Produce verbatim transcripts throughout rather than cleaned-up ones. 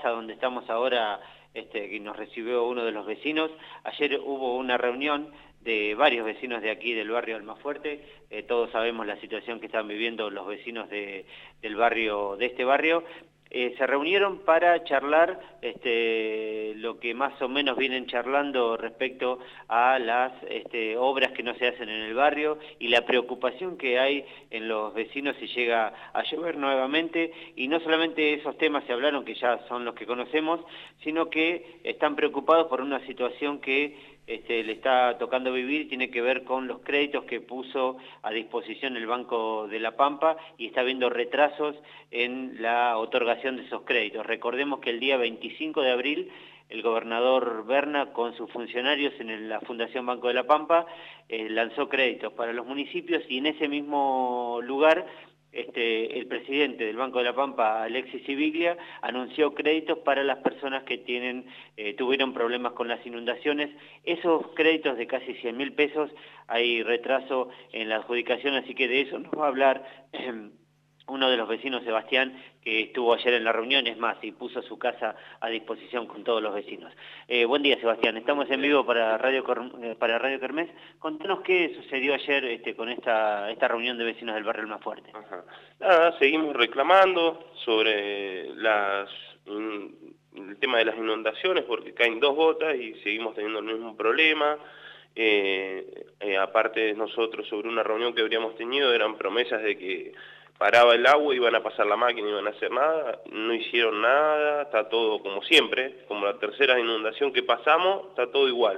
casa donde estamos ahora, este, que nos recibió uno de los vecinos. Ayer hubo una reunión de varios vecinos de aquí del barrio Almafuerte. Eh, todos sabemos la situación que están viviendo los vecinos de, del barrio, de este barrio. Eh, se reunieron para charlar este, lo que más o menos vienen charlando respecto a las este, obras que no se hacen en el barrio y la preocupación que hay en los vecinos si llega a llover nuevamente. Y no solamente esos temas se hablaron, que ya son los que conocemos, sino que están preocupados por una situación que Este, le está tocando vivir, tiene que ver con los créditos que puso a disposición el Banco de la Pampa y está habiendo retrasos en la otorgación de esos créditos. Recordemos que el día veinticinco de abril el gobernador Berna con sus funcionarios en la Fundación Banco de la Pampa eh, lanzó créditos para los municipios y en ese mismo lugar Este, el presidente del Banco de la Pampa, Alexis Civiglia, anunció créditos para las personas que tienen, eh, tuvieron problemas con las inundaciones. Esos créditos de casi cien mil pesos, hay retraso en la adjudicación, así que de eso nos va a hablar eh, uno de los vecinos, Sebastián, que estuvo ayer en la reunión, es más, y puso su casa a disposición con todos los vecinos. Eh, buen día, Sebastián. Estamos en vivo para Radio, para Radio Kermés. Contanos qué sucedió ayer este, con esta, esta reunión de vecinos del barrio Almafuerte. Ajá. Nada, seguimos reclamando sobre las, el tema de las inundaciones, porque caen dos gotas y seguimos teniendo el mismo problema. Eh, eh, aparte nosotros, sobre una reunión que habríamos tenido, eran promesas de que paraba el agua, iban a pasar la máquina, iban a hacer nada, no hicieron nada, está todo como siempre, como la tercera inundación que pasamos, está todo igual.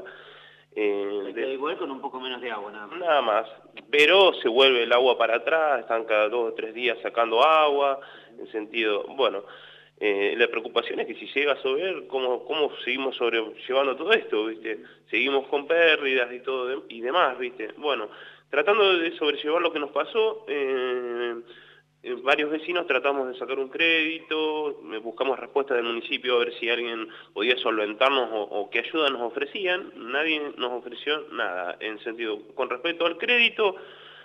Eh, está de... igual con un poco menos de agua, nada más. Nada más, pero se vuelve el agua para atrás, están cada dos o tres días sacando agua, en sentido, bueno, eh, la preocupación es que si llega a llover, ¿cómo, cómo seguimos sobrellevando todo esto, viste? Seguimos con pérdidas y todo de, y demás, viste. Bueno, tratando de sobrellevar lo que nos pasó, eh, Eh, varios vecinos tratamos de sacar un crédito, buscamos respuestas del municipio a ver si alguien podía solventarnos o, o qué ayuda nos ofrecían. Nadie nos ofreció nada en sentido con respecto al crédito.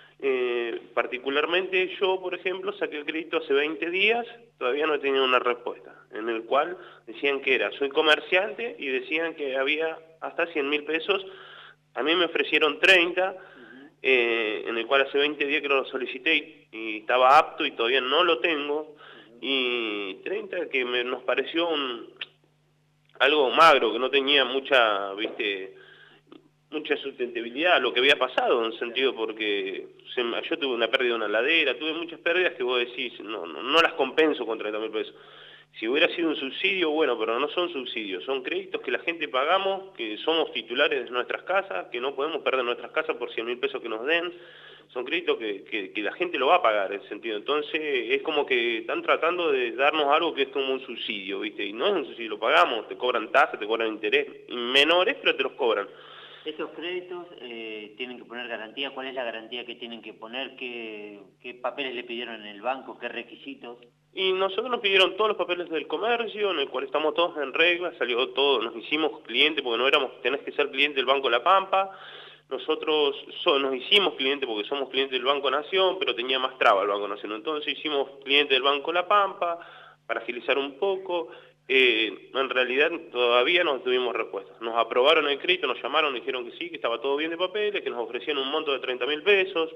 Eh, particularmente yo, por ejemplo, saqué el crédito hace veinte días, todavía no he tenido una respuesta, en el cual decían que era, soy comerciante y decían que había hasta cien mil pesos, a mí me ofrecieron treinta. Eh, en el cual hace veinte días que lo solicité y, y estaba apto y todavía no lo tengo, y treinta que me, nos pareció un, algo magro, que no tenía mucha, viste, mucha sustentabilidad lo que había pasado, en sentido porque se, yo tuve una pérdida de una ladera, tuve muchas pérdidas que vos decís, no, no, no las compenso con treinta mil pesos. Si hubiera sido un subsidio, bueno, pero no son subsidios, son créditos que la gente pagamos, que somos titulares de nuestras casas, que no podemos perder nuestras casas por cien mil pesos que nos den, son créditos que, que, que la gente lo va a pagar, en sentido. Entonces es como que están tratando de darnos algo que es como un subsidio, ¿viste? Y no es un subsidio, lo pagamos, te cobran tasas, te cobran interés, menores, pero te los cobran. ¿Esos créditos eh, tienen que poner garantía? ¿Cuál es la garantía que tienen que poner? ¿Qué, qué papeles le pidieron en el banco? ¿Qué requisitos? Y nosotros nos pidieron todos los papeles del comercio, en el cual estamos todos en regla, salió todo, nos hicimos cliente, porque no éramos, tenés que ser cliente del Banco La Pampa. Nosotros so, nos hicimos cliente porque somos clientes del Banco Nación, pero tenía más traba el Banco Nación. Entonces hicimos cliente del Banco La Pampa para agilizar un poco. Eh, en realidad todavía no tuvimos respuestas. Nos aprobaron el crédito, nos llamaron, dijeron que sí, que estaba todo bien de papeles, que nos ofrecían un monto de treinta mil pesos,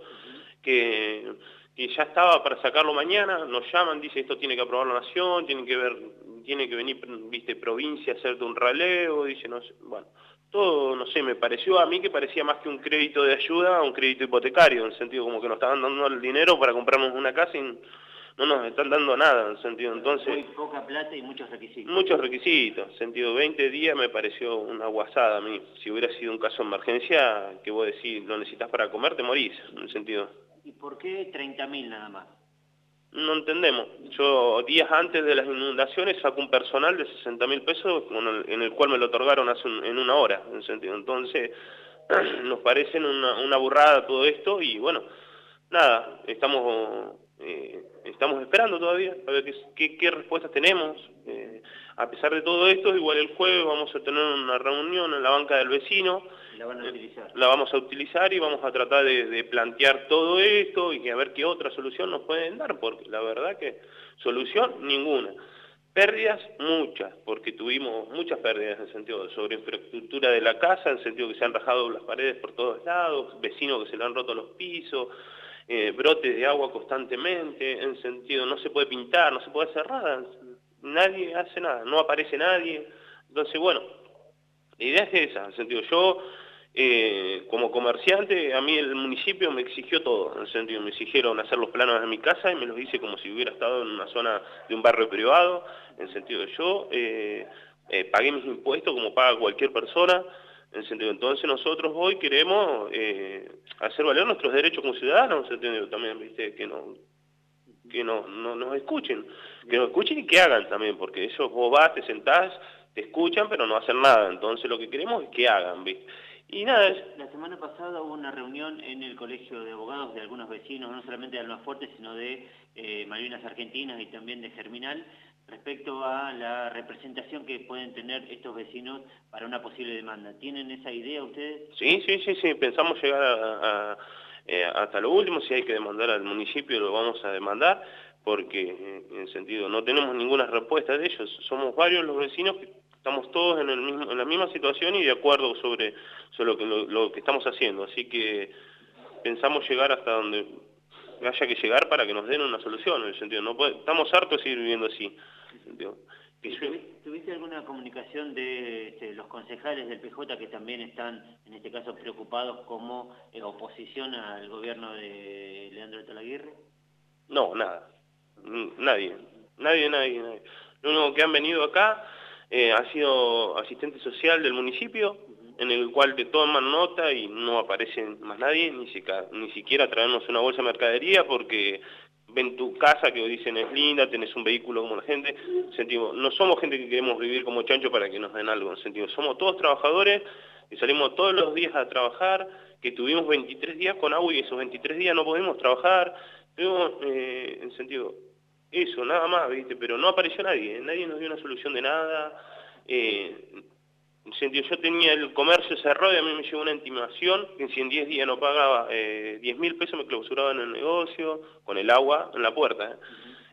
que, que ya estaba para sacarlo mañana. Nos llaman, dice esto tiene que aprobar la Nación, tiene que ver, tiene que venir, viste, provincia a hacerte un relevo, dice, no sé, bueno. Todo, no sé, me pareció a mí que parecía más que un crédito de ayuda, un crédito hipotecario, en el sentido como que nos estaban dando el dinero para comprarnos una casa y no nos están dando nada, en el sentido, entonces... Muy poca plata y muchos requisitos. Muchos requisitos, en el sentido, veinte días me pareció una guasada a mí. Si hubiera sido un caso de emergencia, que vos decís, lo necesitas para comer, te morís, en el sentido... ¿Y por qué treinta mil nada más? No entendemos. Yo días antes de las inundaciones saco un personal de sesenta mil pesos en el cual me lo otorgaron hace un, en una hora, en sentido. Entonces nos parece una, una burrada todo esto y bueno, nada, estamos eh, estamos esperando todavía a ver qué, qué, qué respuestas tenemos. Eh, a pesar de todo esto, igual el jueves vamos a tener una reunión en la banca del vecino. La van a utilizar. La vamos a utilizar y vamos a tratar de, de plantear todo esto y a ver qué otra solución nos pueden dar, porque la verdad que solución ninguna. Pérdidas, muchas, porque tuvimos muchas pérdidas en el sentido de sobre infraestructura de la casa, en el sentido que se han rajado las paredes por todos lados, vecinos que se le han roto los pisos, eh, brotes de agua constantemente, en el sentido no se puede pintar, no se puede hacer nada, nadie hace nada, no aparece nadie. Entonces, bueno, la idea es esa, en el sentido, yo eh, como comerciante, a mí el municipio me exigió todo, en el sentido, me exigieron hacer los planos de mi casa y me los hice como si hubiera estado en una zona de un barrio privado, en el sentido de yo eh, eh, pagué mis impuestos como paga cualquier persona, en el sentido, entonces nosotros hoy queremos eh, hacer valer nuestros derechos como ciudadanos, en el sentido también, viste, que no que no, no nos escuchen, que nos escuchen y que hagan también, porque ellos vos vas, te sentás, te escuchan, pero no hacen nada, entonces lo que queremos es que hagan, ¿viste? Y nada, es... La semana pasada hubo una reunión en el Colegio de Abogados de algunos vecinos, no solamente de Almafuerte, sino de eh, Malvinas Argentinas y también de Germinal, respecto a la representación que pueden tener estos vecinos para una posible demanda. ¿Tienen esa idea ustedes? Sí, sí, sí, sí, pensamos llegar a, a, eh, hasta lo último, si hay que demandar al municipio lo vamos a demandar, porque eh, en el sentido no tenemos ninguna respuesta de ellos, somos varios los vecinos que estamos todos en, el mismo, en la misma situación y de acuerdo sobre, sobre lo, que, lo, lo que estamos haciendo, así que pensamos llegar hasta donde haya que llegar para que nos den una solución, en el sentido, no puede, estamos hartos de seguir viviendo así. En el sentido, que yo... ¿Tuviste alguna comunicación de este, los concejales del P J que también están, en este caso, preocupados como eh, oposición al gobierno de Leandro Talaguirre? No, nada, nadie, nadie, nadie, nadie. Lo único que han venido acá eh, ha sido asistente social del municipio, en el cual te toman nota y no aparece más nadie, ni siquiera, ni siquiera traernos una bolsa de mercadería porque ven tu casa que dicen es linda, tenés un vehículo como la gente, sentido, no somos gente que queremos vivir como chancho para que nos den algo, sentido, somos todos trabajadores que salimos todos los días a trabajar, que tuvimos veintitrés días con agua y esos veintitrés días no pudimos trabajar, tuvimos, eh, en sentido, eso, nada más, ¿viste? Pero no apareció nadie, nadie nos dio una solución de nada, eh, en sentido, yo tenía el comercio cerrado y a mí me llegó una intimación que si en diez días no pagaba eh, diez mil pesos me clausuraban el negocio, con el agua en la puerta, ¿eh?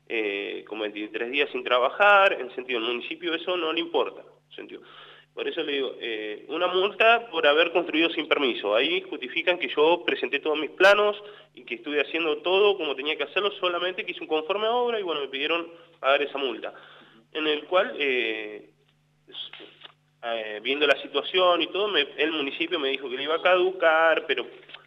Eh, con veintitrés días sin trabajar, en sentido, el municipio eso no le importa, en sentido. Por eso le digo, eh, una multa por haber construido sin permiso, ahí justifican que yo presenté todos mis planos y que estuve haciendo todo como tenía que hacerlo, solamente que hice un conforme a obra y bueno, me pidieron pagar esa multa, en el cual... Eh, Eh, viendo la situación y todo, me, el municipio me dijo que le iba a caducar, pero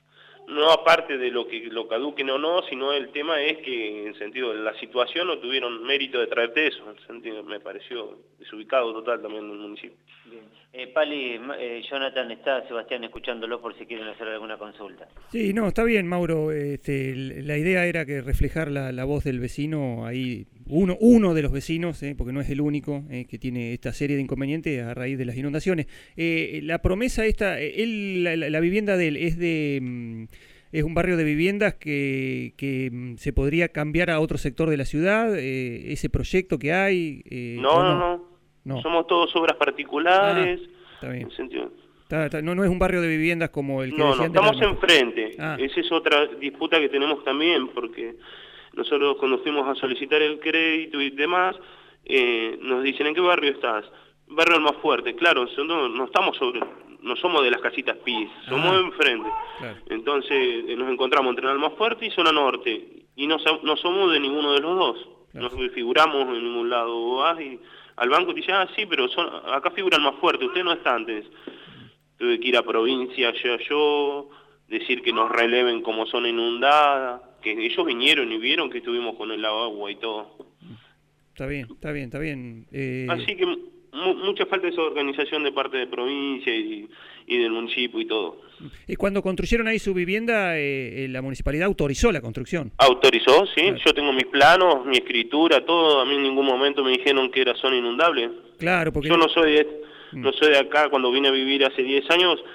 no aparte de lo que lo caduquen o no, sino el tema es que en sentido de la situación no tuvieron mérito de traerte eso, en sentido me pareció desubicado total también el municipio. Bien. Eh, Pali, eh, Jonathan está, Sebastián escuchándolo por si quieren hacer alguna consulta. Sí, no, está bien, Mauro. Este, la idea era que reflejar la, la voz del vecino, ahí uno, uno de los vecinos, eh, porque no es el único eh, que tiene esta serie de inconvenientes a raíz de las inundaciones. Eh, la promesa esta, él, la, la vivienda de él es de... Es un barrio de viviendas que, que se podría cambiar a otro sector de la ciudad, eh, ese proyecto que hay. Eh, no, no, no, no, no. Somos todos obras particulares. Ah, está bien. En sentido... Está, está, no, no es un barrio de viviendas como el que No, no, estamos de enfrente. Ah. Esa es otra disputa que tenemos también, porque nosotros cuando fuimos a solicitar el crédito y demás, eh, nos dicen, ¿en qué barrio estás? Barrio Almafuerte, claro, no, no estamos sobre... No somos de las casitas Pis, somos ah, enfrente. Claro. Entonces eh, nos encontramos entre Almafuerte y Zona Norte. Y no, no somos de ninguno de los dos. Claro. No figuramos en ningún lado. Vos vas y al banco te dicen, ah, sí, pero son, acá figura Almafuerte, usted no está antes. Tuve que ir a provincia, yo, yo, decir que nos releven como zona inundada, que ellos vinieron y vieron que estuvimos con el agua y todo. Está bien, está bien, está bien. Eh... Así que... mucha falta de esa organización de parte de provincia y, y del municipio y todo. Y cuando construyeron ahí su vivienda, eh, la municipalidad autorizó la construcción. Autorizó, sí. Claro. Yo tengo mis planos, mi escritura, todo. A mí en ningún momento me dijeron que era zona inundable. Claro, porque... Yo no soy de, no soy de acá. Cuando vine a vivir hace diez años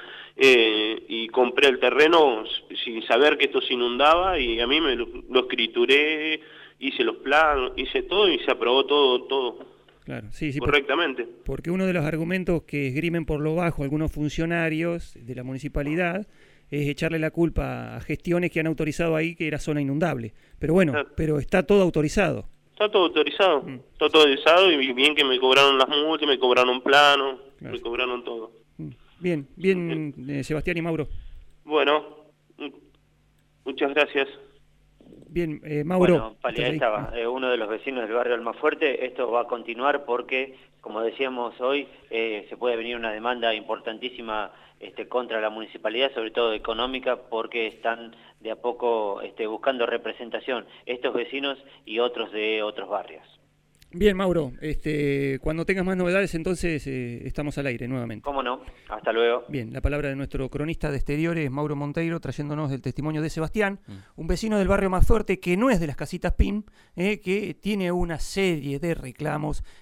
eh, y compré el terreno sin saber que esto se inundaba y a mí me lo, lo escrituré, hice los planos, hice todo y se aprobó todo, todo. Claro, sí, sí, correctamente. Por, porque uno de los argumentos que esgrimen por lo bajo algunos funcionarios de la municipalidad es echarle la culpa a gestiones que han autorizado ahí que era zona inundable. Pero bueno, claro. pero está todo autorizado. Está todo autorizado, Mm. está todo autorizado y bien que me cobraron las multas, me cobraron plano, Claro. me cobraron todo. Mm. Bien, bien, eh, Sebastián y Mauro. Bueno, muchas gracias. Bien, eh, Mauro. Bueno, Pali, ahí ¿estás ahí? estaba, eh, uno de los vecinos del barrio Almafuerte. Esto va a continuar porque, como decíamos hoy, eh, se puede venir una demanda importantísima este, contra la municipalidad, sobre todo económica, porque están de a poco este, buscando representación estos vecinos y otros de otros barrios. Bien, Mauro, este, cuando tengas más novedades, entonces eh, estamos al aire nuevamente. ¿Cómo no? Hasta luego. Bien, la palabra de nuestro cronista de exteriores, Mauro Monteiro, trayéndonos el testimonio de Sebastián, mm. un vecino del barrio Almafuerte que no es de las casitas P I M, eh, que tiene una serie de reclamos